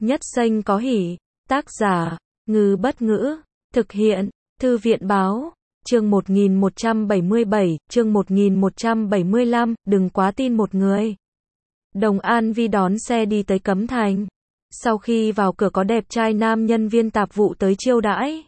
Nhất Xanh có hỉ. Tác giả, Ngư Bất Ngữ. Thực hiện, Thư viện Báo. Chương 1177, chương 1175, đừng quá tin một người. Đồng An Vi đón xe đi tới Cấm Thành. Sau khi vào cửa có đẹp trai nam nhân viên tạp vụ tới chiêu đãi.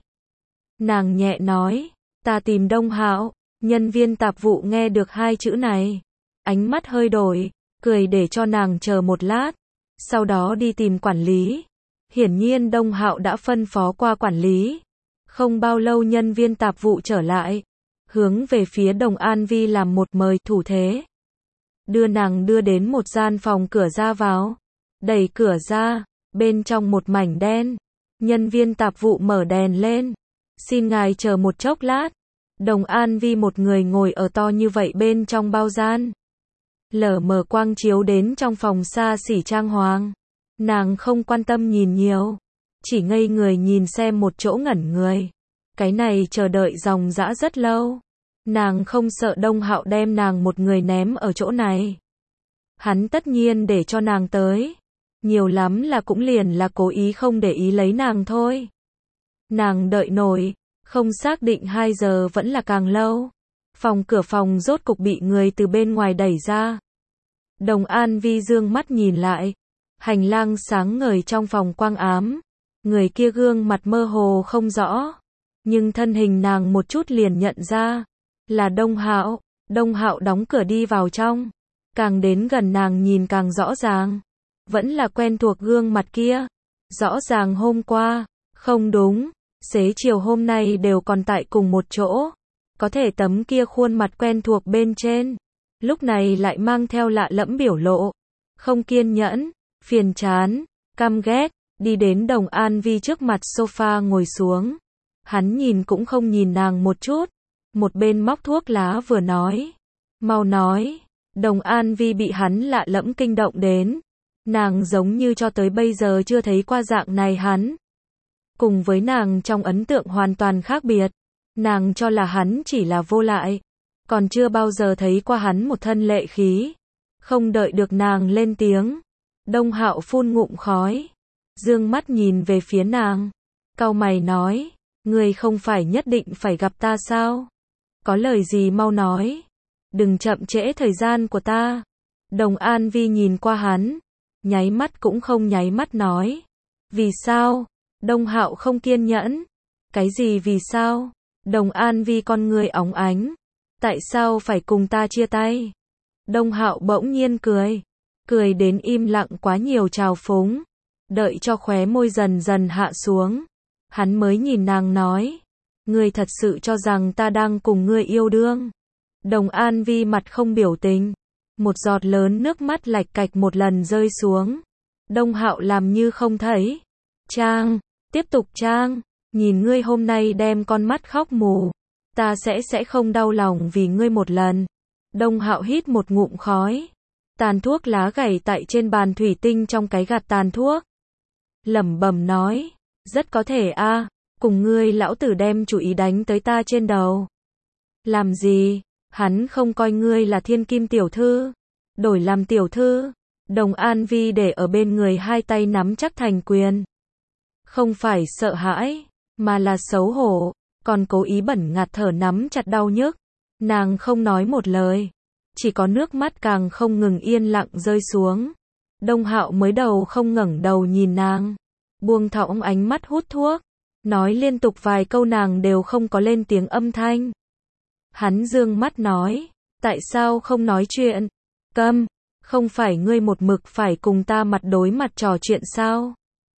Nàng nhẹ nói, ta tìm Đông Hạo. Nhân viên tạp vụ nghe được hai chữ này, ánh mắt hơi đổi, cười để cho nàng chờ một lát, sau đó đi tìm quản lý. Hiển nhiên Đông Hạo đã phân phó qua quản lý. Không bao lâu nhân viên tạp vụ trở lại, hướng về phía Đồng An Vi làm một mời thủ thế. Đưa nàng đưa đến một gian phòng cửa ra vào. Đẩy cửa ra, bên trong một mảnh đen. Nhân viên tạp vụ mở đèn lên. Xin ngài chờ một chốc lát. Đồng An Vi một người ngồi ở to như vậy bên trong bao gian. Lờ mờ quang chiếu đến trong phòng xa xỉ trang hoàng. Nàng không quan tâm nhìn nhiều, chỉ ngây người nhìn xem một chỗ ngẩn người. Cái này chờ đợi dòng dã rất lâu. Nàng không sợ Đông Hạo đem nàng một người ném ở chỗ này. Hắn tất nhiên để cho nàng tới. Nhiều lắm là cũng liền là cố ý không để ý lấy nàng thôi. Nàng đợi nổi, không xác định 2 giờ vẫn là càng lâu. Cửa phòng rốt cục bị người từ bên ngoài đẩy ra. Đồng An Vi dương mắt nhìn lại. Hành lang sáng ngời trong phòng quang ám. Người kia gương mặt mơ hồ không rõ. Nhưng thân hình nàng một chút liền nhận ra. Là Đông Hạo. Đông Hạo đóng cửa đi vào trong. Càng đến gần nàng nhìn càng rõ ràng. Vẫn là quen thuộc gương mặt kia. Rõ ràng hôm qua. Không đúng. Xế chiều hôm nay đều còn tại cùng một chỗ. Có thể tấm kia khuôn mặt quen thuộc bên trên. Lúc này lại mang theo lạ lẫm biểu lộ. Không kiên nhẫn, phiền chán, căm ghét. Đi đến Đồng An Vi trước mặt sofa ngồi xuống. Hắn nhìn cũng không nhìn nàng một chút. Một bên móc thuốc lá vừa nói. Mau nói. Đồng An Vi bị hắn lạ lẫm kinh động đến. Nàng giống như cho tới bây giờ chưa thấy qua dạng này hắn. Cùng với nàng trong ấn tượng hoàn toàn khác biệt. Nàng cho là hắn chỉ là vô lại. Còn chưa bao giờ thấy qua hắn một thân lệ khí. Không đợi được nàng lên tiếng. Đông Hạo phun ngụm khói. Dương mắt nhìn về phía nàng. Cau mày nói. Ngươi không phải nhất định phải gặp ta sao? Có lời gì mau nói. Đừng chậm trễ thời gian của ta. Đồng An Vi nhìn qua hắn. Nháy mắt cũng không nháy mắt nói. Vì sao? Đông Hạo không kiên nhẫn. Cái gì vì sao? Đồng An Vi con người óng ánh. Tại sao phải cùng ta chia tay? Đông Hạo bỗng nhiên cười. Cười đến im lặng quá nhiều trào phúng. Đợi cho khóe môi dần dần hạ xuống. Hắn mới nhìn nàng nói. Ngươi thật sự cho rằng ta đang cùng ngươi yêu đương? Đồng An Vi mặt không biểu tình. Một giọt lớn nước mắt lạch cạch một lần rơi xuống. Đông Hạo làm như không thấy. Trang, tiếp tục trang. Nhìn ngươi hôm nay đem con mắt khóc mù. Ta sẽ không đau lòng vì ngươi một lần. Đông Hạo hít một ngụm khói. Tàn thuốc lá gảy tại trên bàn thủy tinh trong cái gạt tàn thuốc. Lẩm bẩm nói. Rất có thể a, cùng ngươi lão tử đem chủ ý đánh tới ta trên đầu. Làm gì? Hắn không coi ngươi là thiên kim tiểu thư. Đổi làm tiểu thư. Đồng An Vi để ở bên người hai tay nắm chắc thành quyền. Không phải sợ hãi, mà là xấu hổ. Còn cố ý bẩn ngạt thở nắm chặt đau nhức. Nàng không nói một lời. Chỉ có nước mắt càng không ngừng yên lặng rơi xuống. Đông Hạo mới đầu không ngẩng đầu nhìn nàng. Buông thõng ánh mắt hút thuốc. Nói liên tục vài câu nàng đều không có lên tiếng âm thanh. Hắn dương mắt nói. Tại sao không nói chuyện? Câm. Không phải ngươi một mực phải cùng ta mặt đối mặt trò chuyện sao?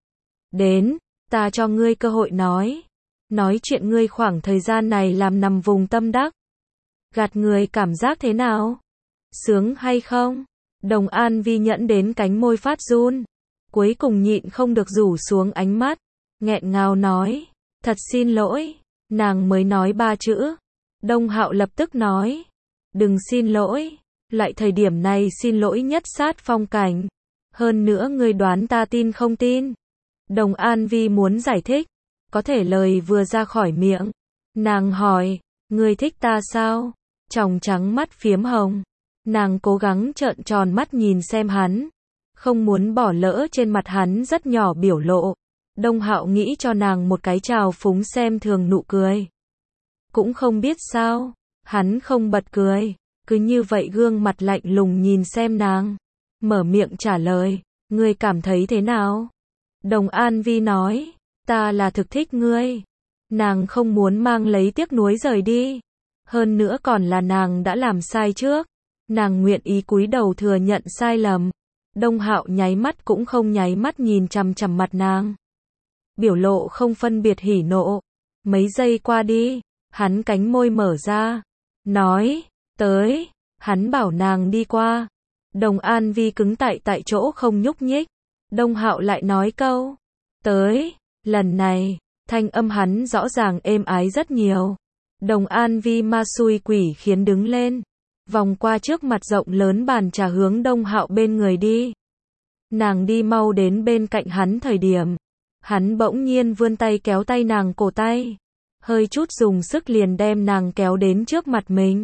Đến. Ta cho ngươi cơ hội nói. Nói chuyện ngươi khoảng thời gian này làm nằm vùng tâm đắc. Gạt người cảm giác thế nào? Sướng hay không? Đồng An Vi nhẫn đến cánh môi phát run. Cuối cùng nhịn không được rủ xuống ánh mắt. Nghẹn ngào nói. Thật xin lỗi. Nàng mới nói 3 chữ. Đông Hạo lập tức nói. Đừng xin lỗi. Loại thời điểm này xin lỗi nhất sát phong cảnh. Hơn nữa ngươi đoán ta tin không tin? Đồng An Vi muốn giải thích. Có thể lời vừa ra khỏi miệng. Nàng hỏi. Ngươi thích ta sao? Tròng trắng mắt phiếm hồng. Nàng cố gắng trợn tròn mắt nhìn xem hắn. không muốn bỏ lỡ trên mặt hắn rất nhỏ biểu lộ. Đông Hạo nghĩ cho nàng một cái trào phúng xem thường nụ cười. Cũng không biết sao, hắn không bật cười, cứ như vậy gương mặt lạnh lùng nhìn xem nàng. Mở miệng trả lời, ngươi cảm thấy thế nào? Đồng An Vi nói, ta là thực thích ngươi. Nàng không muốn mang lấy tiếc nuối rời đi. Hơn nữa còn là nàng đã làm sai trước. Nàng nguyện ý cúi đầu thừa nhận sai lầm. Đông Hạo nháy mắt cũng không nháy mắt nhìn chằm chằm mặt nàng. Biểu lộ không phân biệt hỉ nộ. Mấy giây qua đi, hắn cánh môi mở ra. Nói, tới, hắn bảo nàng đi qua. Đồng An Vi cứng tại chỗ không nhúc nhích. Đông Hạo lại nói câu, tới, lần này, thanh âm hắn rõ ràng êm ái rất nhiều. Đồng An Vi ma xui quỷ khiến đứng lên, vòng qua trước mặt rộng lớn bàn trà hướng Đông Hạo bên người đi. Nàng đi mau đến bên cạnh hắn thời điểm, hắn bỗng nhiên vươn tay kéo tay nàng cổ tay, hơi chút dùng sức liền đem nàng kéo đến trước mặt mình.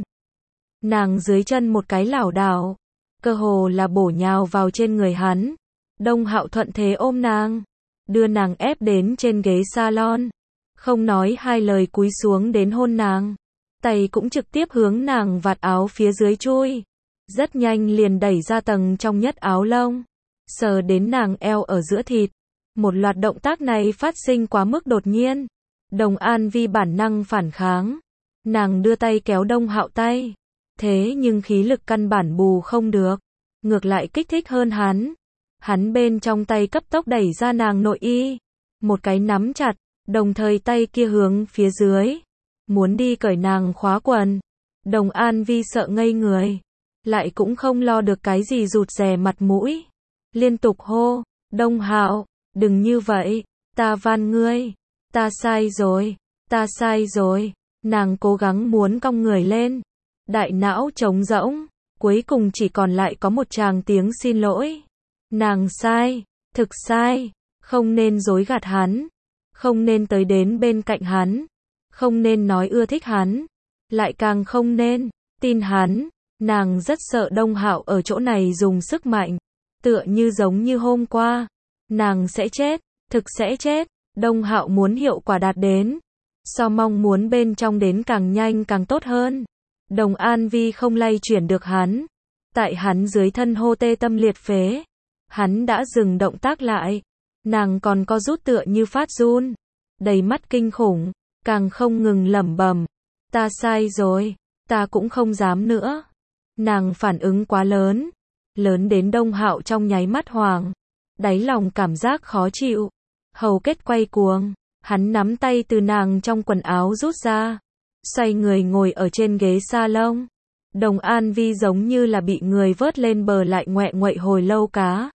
Nàng dưới chân một cái lảo đảo, cơ hồ là bổ nhào vào trên người hắn. Đông Hạo thuận thế ôm nàng, đưa nàng ép đến trên ghế salon, không nói hai lời cúi xuống đến hôn nàng, tay cũng trực tiếp hướng nàng vạt áo phía dưới chui, rất nhanh liền đẩy ra tầng trong nhất áo lông, sờ đến nàng eo ở giữa thịt. Một loạt động tác này phát sinh quá mức đột nhiên, Đồng An Vi bản năng phản kháng, nàng đưa tay kéo Đông Hạo tay, thế nhưng khí lực căn bản bù không được, ngược lại kích thích hơn hắn. Hắn bên trong tay cấp tốc đẩy ra nàng nội y, một cái nắm chặt, đồng thời tay kia hướng phía dưới, muốn đi cởi nàng khóa quần. Đồng An Vi sợ ngây người, lại cũng không lo được cái gì rụt rè mặt mũi, liên tục hô, Đông Hạo, đừng như vậy, ta van ngươi, ta sai rồi, ta sai rồi. Nàng cố gắng muốn cong người lên, đại não trống rỗng, cuối cùng chỉ còn lại có một tràng tiếng xin lỗi. Nàng sai, thực sai, không nên dối gạt hắn, không nên tới đến bên cạnh hắn, không nên nói ưa thích hắn, lại càng không nên tin hắn. Nàng rất sợ Đông Hạo ở chỗ này dùng sức mạnh, tựa như giống như hôm qua, nàng sẽ chết, thực sẽ chết. Đông Hạo muốn hiệu quả đạt đến, so mong muốn bên trong đến càng nhanh càng tốt hơn. Đồng An Vi không lay chuyển được hắn, tại hắn dưới thân hô tê tâm liệt phế. Hắn đã dừng động tác lại, nàng còn co rút tựa như phát run, đầy mắt kinh khủng, càng không ngừng lẩm bẩm, ta sai rồi, ta cũng không dám nữa. Nàng phản ứng quá lớn, lớn đến Đông Hạo trong nháy mắt hoảng, đáy lòng cảm giác khó chịu, hầu kết quay cuồng, hắn nắm tay từ nàng trong quần áo rút ra, xoay người ngồi ở trên ghế salon. Đồng An Vi giống như là bị người vớt lên bờ lại ngoẹ nguậy hồi lâu cá.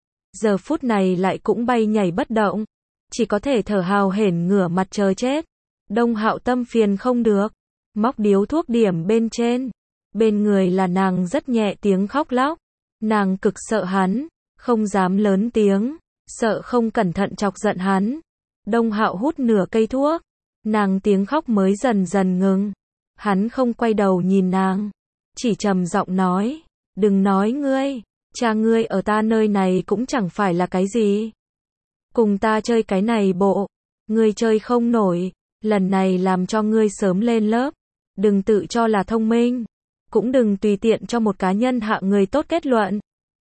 Giờ phút này lại cũng bay nhảy bất động, chỉ có thể thở hào hển ngửa mặt chờ chết. Đông Hạo tâm phiền không được, móc điếu thuốc điểm bên trên. Bên người là nàng rất nhẹ tiếng khóc lóc. Nàng cực sợ hắn, không dám lớn tiếng, sợ không cẩn thận chọc giận hắn. Đông Hạo hút nửa cây thuốc, nàng tiếng khóc mới dần dần ngừng. Hắn không quay đầu nhìn nàng, chỉ trầm giọng nói, đừng nói ngươi, cha ngươi ở ta nơi này cũng chẳng phải là cái gì. Cùng ta chơi cái này bộ, ngươi chơi không nổi, lần này làm cho ngươi sớm lên lớp, đừng tự cho là thông minh, cũng đừng tùy tiện cho một cá nhân hạ người tốt kết luận.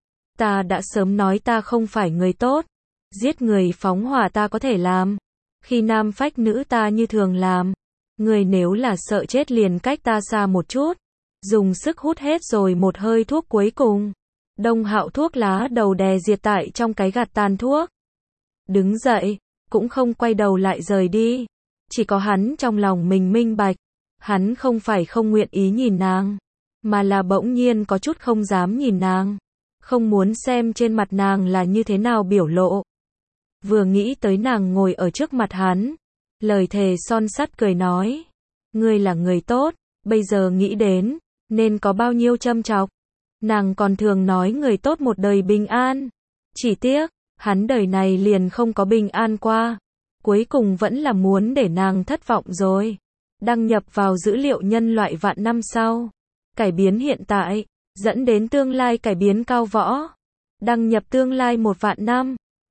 Ta đã sớm nói ta không phải người tốt, giết người phóng hỏa ta có thể làm, khi nam phách nữ ta như thường làm, ngươi nếu là sợ chết liền cách ta xa một chút. Dùng sức hút hết rồi một hơi thuốc cuối cùng. Đông Hạo thuốc lá đầu đè diệt tại trong cái gạt tàn thuốc. Đứng dậy, cũng không quay đầu lại rời đi. Chỉ có hắn trong lòng mình minh bạch. Hắn không phải không nguyện ý nhìn nàng, mà là bỗng nhiên có chút không dám nhìn nàng. Không muốn xem trên mặt nàng là như thế nào biểu lộ. Vừa nghĩ tới nàng ngồi ở trước mặt hắn, lời thề son sắt cười nói, ngươi là người tốt, bây giờ nghĩ đến nên có bao nhiêu châm chọc. Nàng còn thường nói người tốt một đời bình an. Chỉ tiếc, hắn đời này liền không có bình an qua. Cuối cùng vẫn là muốn để nàng thất vọng rồi. Đăng nhập vào dữ liệu nhân loại vạn năm sau. Cải biến hiện tại, dẫn đến tương lai cải biến cao võ. Đăng nhập tương lai 1 vạn năm.